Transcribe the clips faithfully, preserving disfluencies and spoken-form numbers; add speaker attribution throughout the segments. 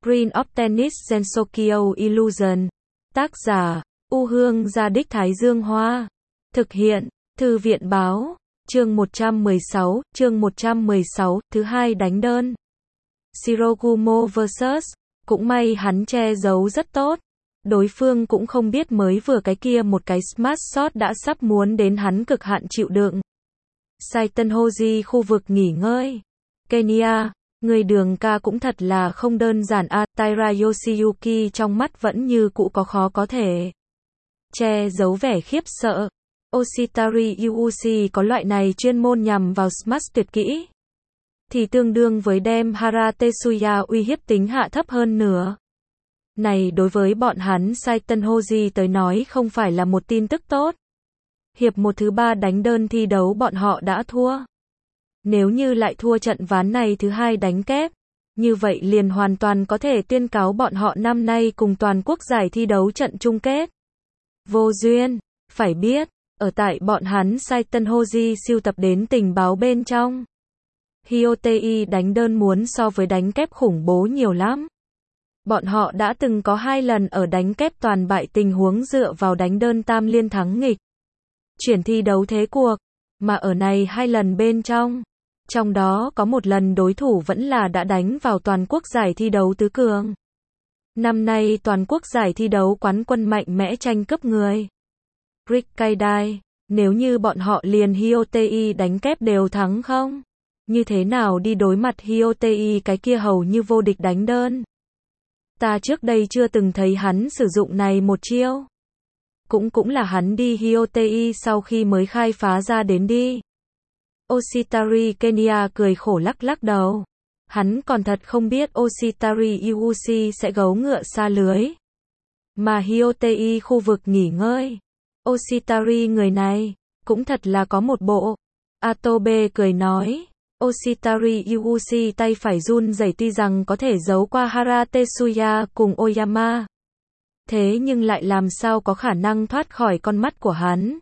Speaker 1: Green of Tennis Gensokyo Illusion. Tác giả, U Hương Gia Đích Thái Dương Hoa. Thực hiện, Thư viện Báo. Chương một trăm mười sáu, chương một trăm mười sáu, thứ hai đánh đơn. Shirogumo versus. Cũng may hắn che giấu rất tốt. Đối phương cũng không biết mới vừa cái kia một cái smash shot đã sắp muốn đến hắn cực hạn chịu đựng. Saitenhoji khu vực nghỉ ngơi. Kenya, người đường ca cũng thật là không đơn giản a. Taira Yoshiyuki trong mắt vẫn như cũ có khó có thể che giấu vẻ khiếp sợ. Oshitari Yuuchi có loại này chuyên môn nhằm vào smash tuyệt kỹ, thì tương đương với đem Hara Tetsuya uy hiếp tính hạ thấp hơn nữa. Này đối với bọn hắn Saitenhoji tới nói không phải là một tin tức tốt. Hiệp một thứ ba đánh đơn thi đấu bọn họ đã thua. Nếu như lại thua trận ván này thứ hai đánh kép, như vậy liền hoàn toàn có thể tuyên cáo bọn họ năm nay cùng toàn quốc giải thi đấu trận chung kết. Vô duyên, phải biết, ở tại bọn hắn Saitenhoji siêu tập đến tình báo bên trong, Hyotei đánh đơn muốn so với đánh kép khủng bố nhiều lắm. Bọn họ đã từng có hai lần ở đánh kép toàn bại tình huống dựa vào đánh đơn tam liên thắng nghịch, chuyển thi đấu thế cuộc, mà ở này hai lần bên trong, trong đó có một lần đối thủ vẫn là đã đánh vào toàn quốc giải thi đấu tứ cường. Năm nay toàn quốc giải thi đấu quán quân mạnh mẽ tranh cướp người. Rikkaidai, nếu như bọn họ liền Hyotei đánh kép đều thắng không? Như thế nào đi đối mặt Hyotei cái kia hầu như vô địch đánh đơn? Ta trước đây chưa từng thấy hắn sử dụng này một chiêu. Cũng cũng là hắn đi Hyotei sau khi mới khai phá ra đến đi. Oshitari Kenya cười khổ lắc lắc đầu. Hắn còn thật không biết Oshitari Yuuchi sẽ gấu ngựa xa lưới. Mà Hyotei khu vực nghỉ ngơi. Oshitari người này, cũng thật là có một bộ. Atobe cười nói. Oshitari Yuuchi tay phải run rẩy tuy rằng có thể giấu qua Hara Tetsuya cùng Oyama. Thế nhưng lại làm sao có khả năng thoát khỏi con mắt của hắn.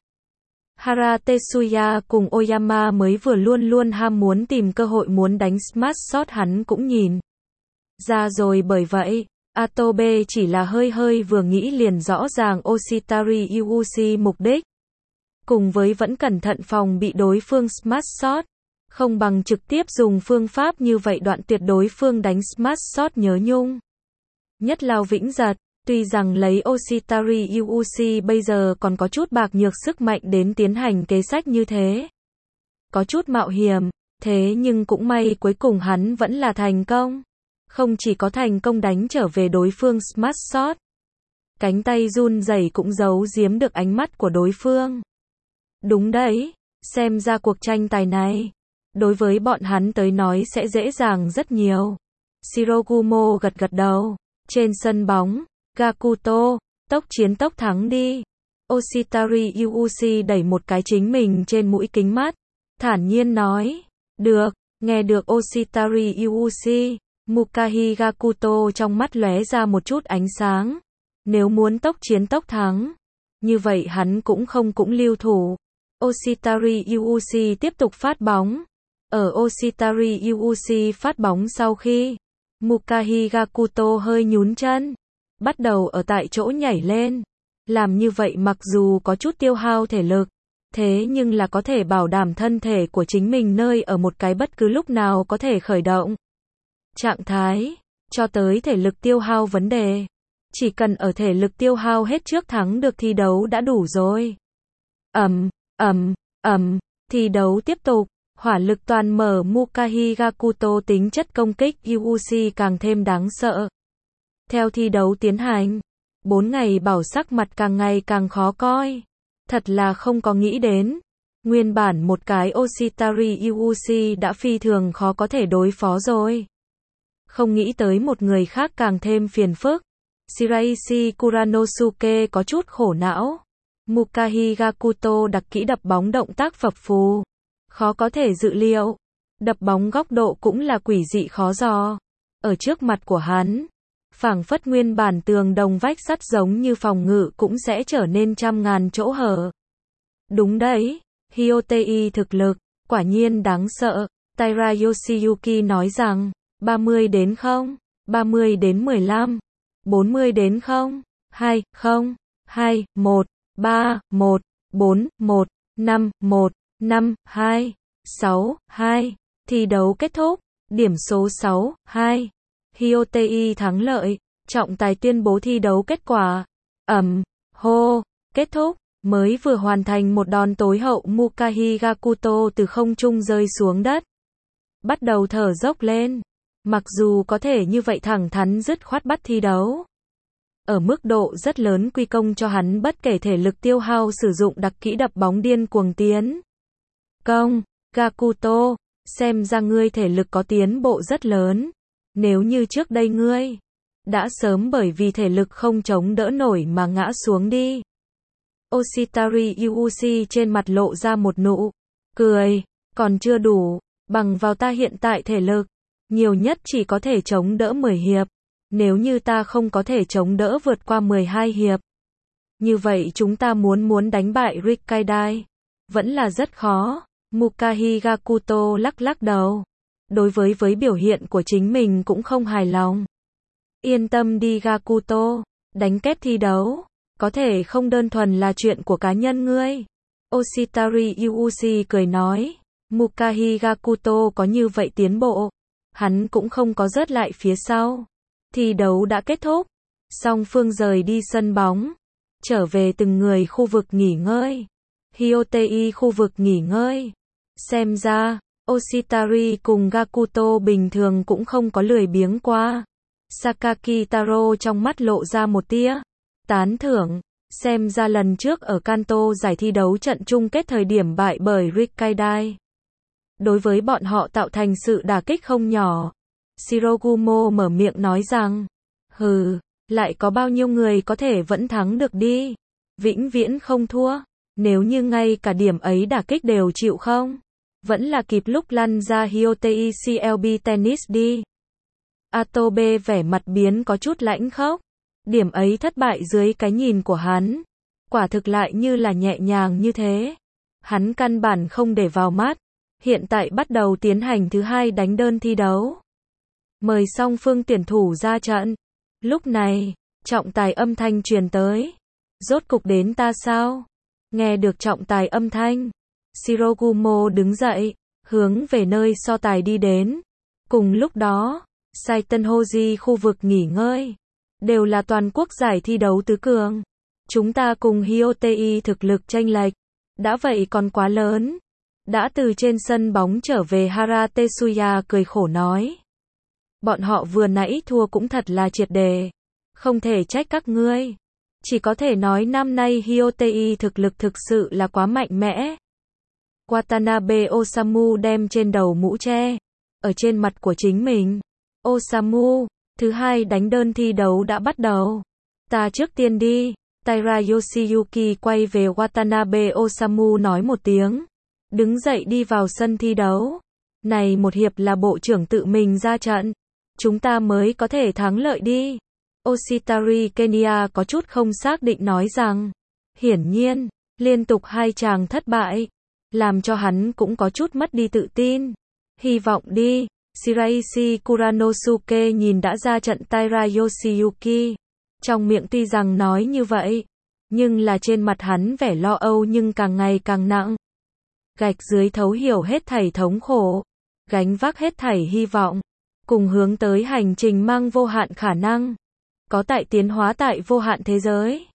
Speaker 1: Hara Tetsuya cùng Oyama mới vừa luôn luôn ham muốn tìm cơ hội muốn đánh smash shot hắn cũng nhìn ra rồi, bởi vậy, Atobe chỉ là hơi hơi vừa nghĩ liền rõ ràng Oshitari Yuuchi mục đích. Cùng với vẫn cẩn thận phòng bị đối phương smash shot, không bằng trực tiếp dùng phương pháp như vậy đoạn tuyệt đối phương đánh smash shot nhớ nhung. Nhất lao vĩnh giật. Tuy rằng lấy Oshitari Yuuchi bây giờ còn có chút bạc nhược sức mạnh đến tiến hành kế sách như thế. Có chút mạo hiểm, thế nhưng cũng may cuối cùng hắn vẫn là thành công. Không chỉ có thành công đánh trở về đối phương smash shot. Cánh tay run rẩy cũng giấu giếm được ánh mắt của đối phương. Đúng đấy, xem ra cuộc tranh tài này, đối với bọn hắn tới nói sẽ dễ dàng rất nhiều. Shirogumo gật gật đầu, trên sân bóng. Gakuto, tốc chiến tốc thắng đi. Oshitari Yuuchi đẩy một cái chính mình trên mũi kính mắt, thản nhiên nói. Được, nghe được Oshitari Yuuchi, Mukahi Gakuto trong mắt lóe ra một chút ánh sáng. Nếu muốn tốc chiến tốc thắng, như vậy hắn cũng không cũng lưu thủ. Oshitari Yuuchi tiếp tục phát bóng. Ở Oshitari Yuuchi phát bóng sau khi, Mukahi Gakuto hơi nhún chân, bắt đầu ở tại chỗ nhảy lên. Làm như vậy mặc dù có chút tiêu hao thể lực, thế nhưng là có thể bảo đảm thân thể của chính mình nơi ở một cái bất cứ lúc nào có thể khởi động trạng thái, cho tới thể lực tiêu hao vấn đề. Chỉ cần ở thể lực tiêu hao hết trước thắng được thi đấu đã đủ rồi. Ầm, ầm, ầm, thi đấu tiếp tục, hỏa lực toàn mở Mukahi Gakuto tính chất công kích Yuuchi càng thêm đáng sợ. Theo thi đấu tiến hành, bốn ngày bảo sắc mặt càng ngày càng khó coi. Thật là không có nghĩ đến. Nguyên bản một cái Oshitari Yuuchi đã phi thường khó có thể đối phó rồi. Không nghĩ tới một người khác càng thêm phiền phức. Shiraishi Kuranosuke có chút khổ não. Mukahi Gakuto đặc kỹ đập bóng động tác phập phù. Khó có thể dự liệu. Đập bóng góc độ cũng là quỷ dị khó dò. Ở trước mặt của hắn, phảng phất nguyên bản tường đồng vách sắt giống như phòng ngự cũng sẽ trở nên trăm ngàn chỗ hở. Đúng đấy, Hyotei thực lực, quả nhiên đáng sợ. Taira Yoshiyuki nói rằng, ba mươi đến không. ba mươi đến mười lăm, bốn mươi đến không, hai, không, hai, một, ba, một, bốn, một, năm, một, năm, hai, sáu, hai. Thi đấu kết thúc, điểm số sáu, hai. Hyotei thắng lợi, trọng tài tuyên bố thi đấu kết quả. Ầm, hô, kết thúc, mới vừa hoàn thành một đòn tối hậu Mukahi Gakuto từ không trung rơi xuống đất. Bắt đầu thở dốc lên. Mặc dù có thể như vậy thẳng thắn dứt khoát bắt thi đấu. Ở mức độ rất lớn quy công cho hắn bất kể thể lực tiêu hao sử dụng đặc kỹ đập bóng điên cuồng tiến công. Gakuto, xem ra ngươi thể lực có tiến bộ rất lớn. Nếu như trước đây ngươi đã sớm bởi vì thể lực không chống đỡ nổi mà ngã xuống đi. Oshitari Yuuchi trên mặt lộ ra một nụ cười, còn chưa đủ, bằng vào ta hiện tại thể lực, nhiều nhất chỉ có thể chống đỡ mười hiệp. Nếu như ta không có thể chống đỡ vượt qua mười hai hiệp, như vậy chúng ta muốn muốn đánh bại Rikkaidai vẫn là rất khó. Mukahi Gakuto lắc lắc đầu. Đối với với biểu hiện của chính mình cũng không hài lòng. Yên tâm đi Gakuto, đánh kép thi đấu, có thể không đơn thuần là chuyện của cá nhân ngươi. Oshitari Yuuchi cười nói, Mukahi Gakuto có như vậy tiến bộ, hắn cũng không có rớt lại phía sau. Thi đấu đã kết thúc, song phương rời đi sân bóng, trở về từng người khu vực nghỉ ngơi. Hyotei khu vực nghỉ ngơi. Xem ra, Oshitari cùng Gakuto bình thường cũng không có lười biếng qua. Sakaki Taro trong mắt lộ ra một tia tán thưởng, xem ra lần trước ở Kanto giải thi đấu trận chung kết thời điểm bại bởi Rikkaidai. Đối với bọn họ tạo thành sự đả kích không nhỏ. Shirogumo mở miệng nói rằng, hừ, lại có bao nhiêu người có thể vẫn thắng được đi, vĩnh viễn không thua, nếu như ngay cả điểm ấy đả kích đều chịu không, vẫn là kịp lúc lăn ra Hyotei xê lờ bê tennis đi. Atobe vẻ mặt biến có chút lãnh khốc, điểm ấy thất bại dưới cái nhìn của hắn, quả thực lại như là nhẹ nhàng như thế, hắn căn bản không để vào mắt, hiện tại bắt đầu tiến hành thứ hai đánh đơn thi đấu. Mời song phương tuyển thủ ra trận. Lúc này, trọng tài âm thanh truyền tới. Rốt cục đến ta sao? Nghe được trọng tài âm thanh, Shirogumo đứng dậy, hướng về nơi so tài đi đến. Cùng lúc đó, Saitenhoji khu vực nghỉ ngơi, đều là toàn quốc giải thi đấu tứ cường. Chúng ta cùng Hyotei thực lực chênh lệch, đã vậy còn quá lớn. Đã từ trên sân bóng trở về Hara Tetsuya cười khổ nói. Bọn họ vừa nãy thua cũng thật là triệt đề. Không thể trách các ngươi. Chỉ có thể nói năm nay Hyotei thực lực thực sự là quá mạnh mẽ. Watanabe Osamu đem trên đầu mũ che. Ở trên mặt của chính mình. Osamu, thứ hai đánh đơn thi đấu đã bắt đầu. Ta trước tiên đi. Taira Yoshiyuki quay về Watanabe Osamu nói một tiếng. Đứng dậy đi vào sân thi đấu. Này một hiệp là bộ trưởng tự mình ra trận. Chúng ta mới có thể thắng lợi đi. Oshitari Kenya có chút không xác định nói rằng. Hiển nhiên, liên tục hai chàng thất bại. Làm cho hắn cũng có chút mất đi tự tin. Hy vọng đi. Shiraishi Kuranosuke nhìn đã ra trận Taira Yoshiyuki. Trong miệng tuy rằng nói như vậy. Nhưng là trên mặt hắn vẻ lo âu nhưng càng ngày càng nặng. Gạch dưới thấu hiểu hết thảy thống khổ. Gánh vác hết thảy hy vọng. Cùng hướng tới hành trình mang vô hạn khả năng. Có tại tiến hóa tại vô hạn thế giới.